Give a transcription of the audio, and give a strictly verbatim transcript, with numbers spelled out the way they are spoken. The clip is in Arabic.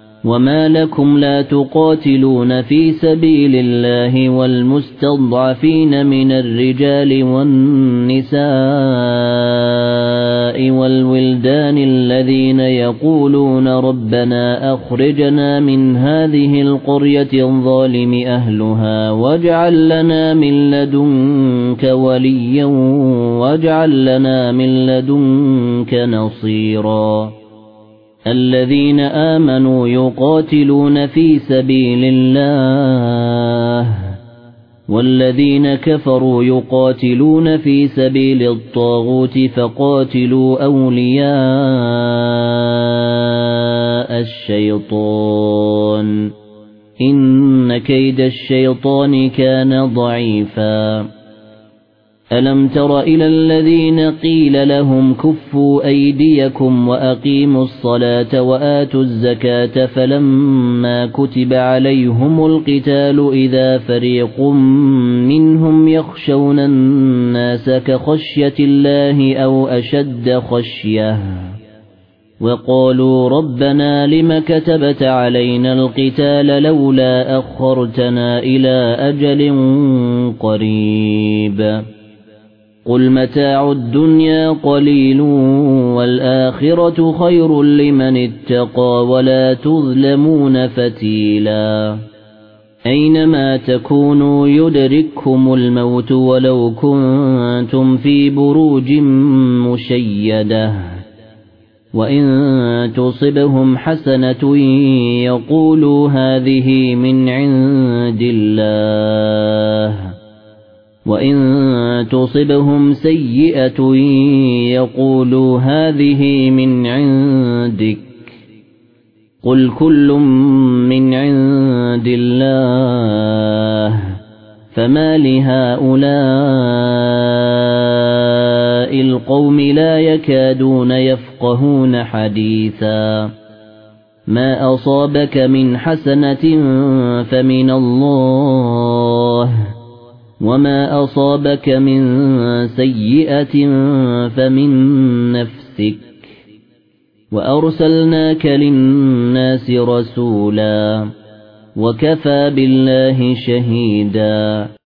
وما لكم لا تقاتلون في سبيل الله والمستضعفين من الرجال والنساء والولدان الذين يقولون ربنا أخرجنا من هذه القرية الظالم أهلها واجعل لنا من لدنك وليا واجعل لنا من لدنك نصيرا الذين آمنوا يقاتلون في سبيل الله والذين كفروا يقاتلون في سبيل الطاغوت فقاتلوا أولياء الشيطان إن كيد الشيطان كان ضعيفا ألم تر إلى الذين قيل لهم كفوا أيديكم وأقيموا الصلاة وآتوا الزكاة فلما كتب عليهم القتال إذا فريق منهم يخشون الناس كخشية الله أو أشد خشية وقالوا ربنا لم كتبت علينا القتال لولا أخرتنا إلى أجل قريب قل متاع الدنيا قليل والآخرة خير لمن اتقى ولا تظلمون فتيلا أينما تكونوا يدرككم الموت ولو كنتم في بروج مشيدة وإن تصبهم حسنة يقولوا هذه من عند الله وإن تصبهم سيئة يقولوا هذه من عندك قل كل من عند الله فما لهؤلاء القوم لا يكادون يفقهون حديثا ما أصابك من حسنة فمن الله وما أصابك من سيئة فمن نفسك وأرسلناك للناس رسولا وكفى بالله شهيدا